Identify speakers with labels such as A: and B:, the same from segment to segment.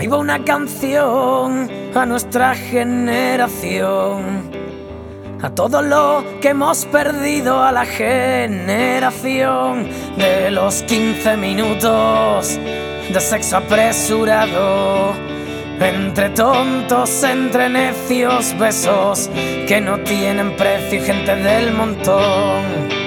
A: Ahí va una canción a nuestra generación, a todo lo que hemos perdido, a la generación de los 15 minutos de sexo apresurado, entre tontos, entre necios, besos que no tienen precio y gente del montón.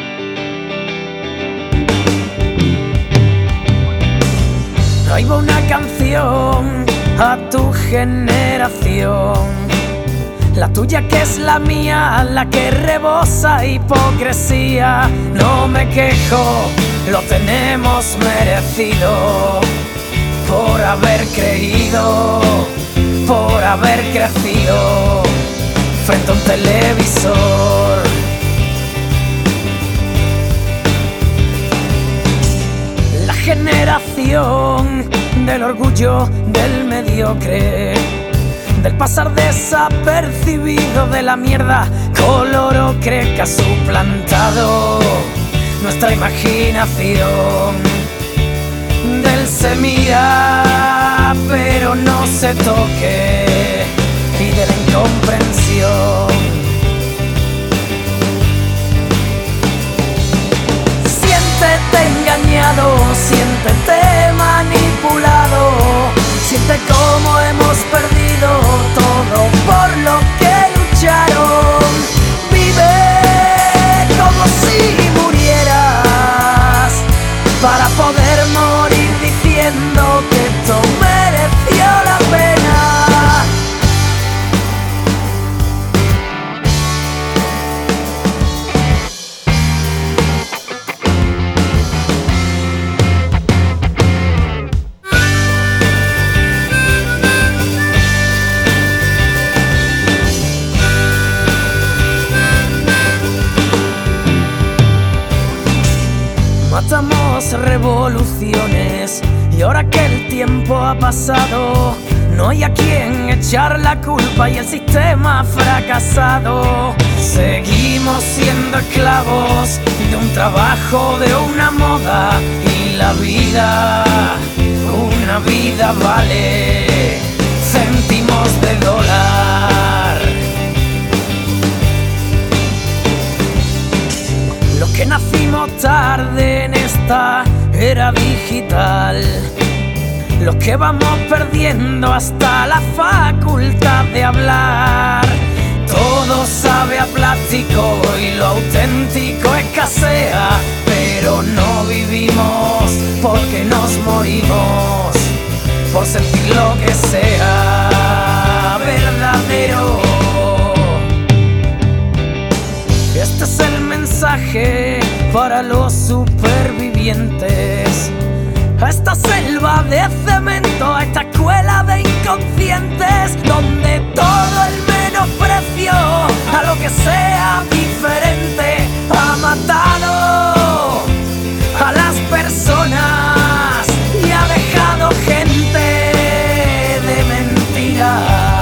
A: Ahí va una canción a tu generación, la tuya que es la mía, la que rebosa hipocresía. No me quejo, lo tenemos merecido, por haber creído, por haber crecido frente a un televisor. La generación del orgullo del mediocre, del pasar desapercibido, de la mierda color ocre que ha suplantado nuestra imaginación, del se mira pero no se toque y de la incomprensión. Siéntete engañado, siéntete manipulado, siente cómo hemos perdido todo por lo que lucharon. Vive como si murieras, para poder morir diciendo que esto mereció la pena. Matamos revoluciones y ahora que el tiempo ha pasado, no hay a quien echar la culpa y el sistema ha fracasado. Seguimos siendo esclavos de un trabajo, de una moda, y la vida, una vida vale céntimos de dólar. Los que nacimos tarde en esta era digital, los que vamos perdiendo hasta la facultad de hablar. Todo sabe a plástico y lo auténtico escasea, pero no vivimos porque nos morimos por sentir lo que sea verdadero. Este es el mensaje para los supervivientes, a esta selva de cemento, a esta escuela de inconscientes, donde todo el menosprecio a lo que sea diferente ha matado a las personas y ha dejado gente de mentira.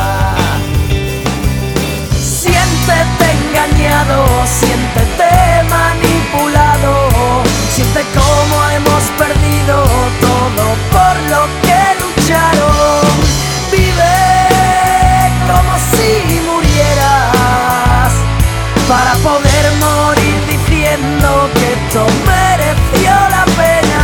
A: Siéntete engañado, siéntete manipulado, siente cómo hemos perdido todo por lo que lucharon. Vive como si murieras, para poder morir diciendo que esto mereció la pena.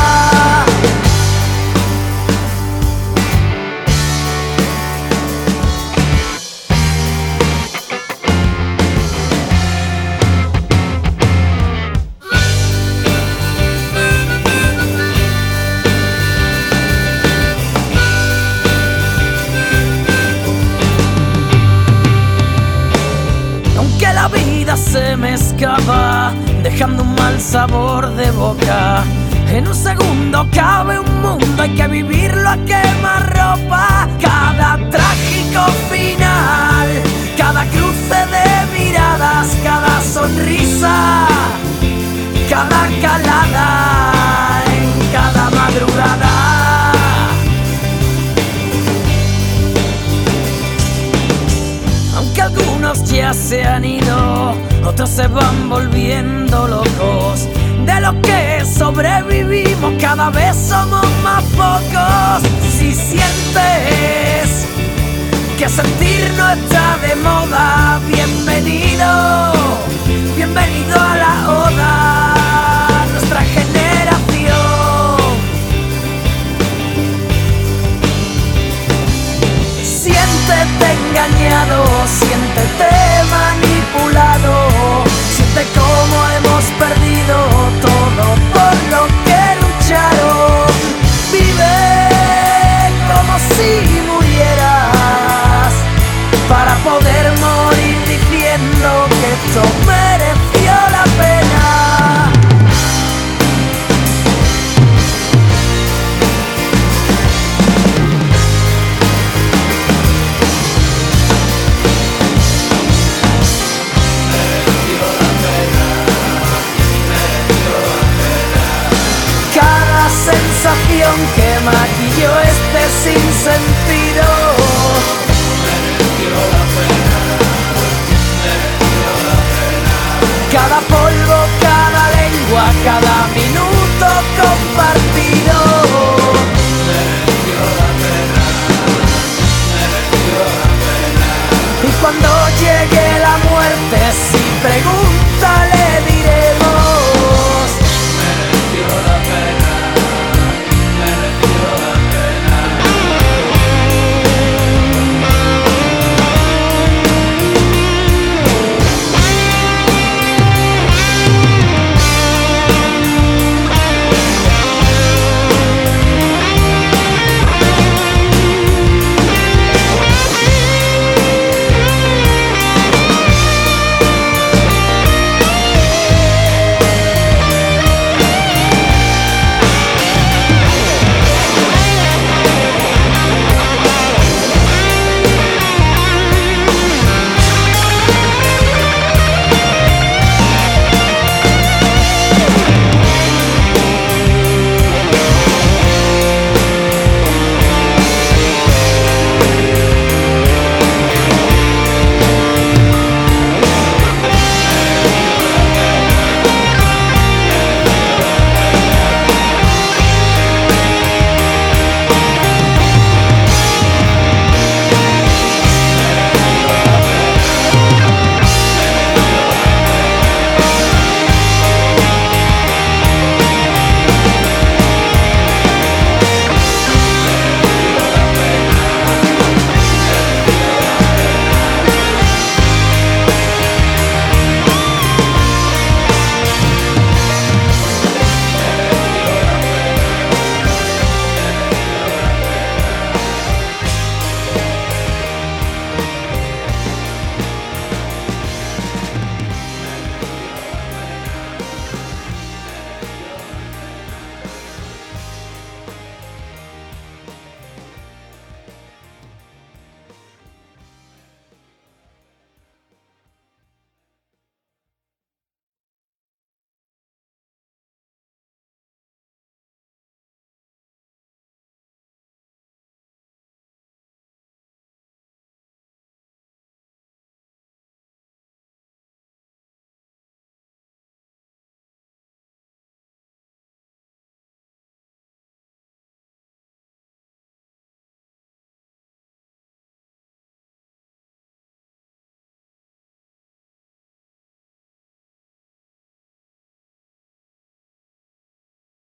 A: Se me escapa, dejando un mal sabor de boca. En un segundo cabe un mundo, hay que vivirlo a quemarropa. Cada trágico final, cada cruce de miradas, cada sonrisa, cada calada en cada madrugada. Aunque algunos ya se han ido, otros se van volviendo locos. de los que sobrevivimos cada vez somos más pocos. Si sientes que sentir no está de moda, bienvenido, bienvenido a la oda, nuestra generación. Siéntete engañado, siéntete manipulado, siente cómo hemos perdido todo por lo que lucharon. Vive como si murieras para poder morir diciendo que esto mereció la pena. Sensación que maquilló este sinsentido. Mereció la pena, mereció la pena. Cada polvo, cada lengua, cada minuto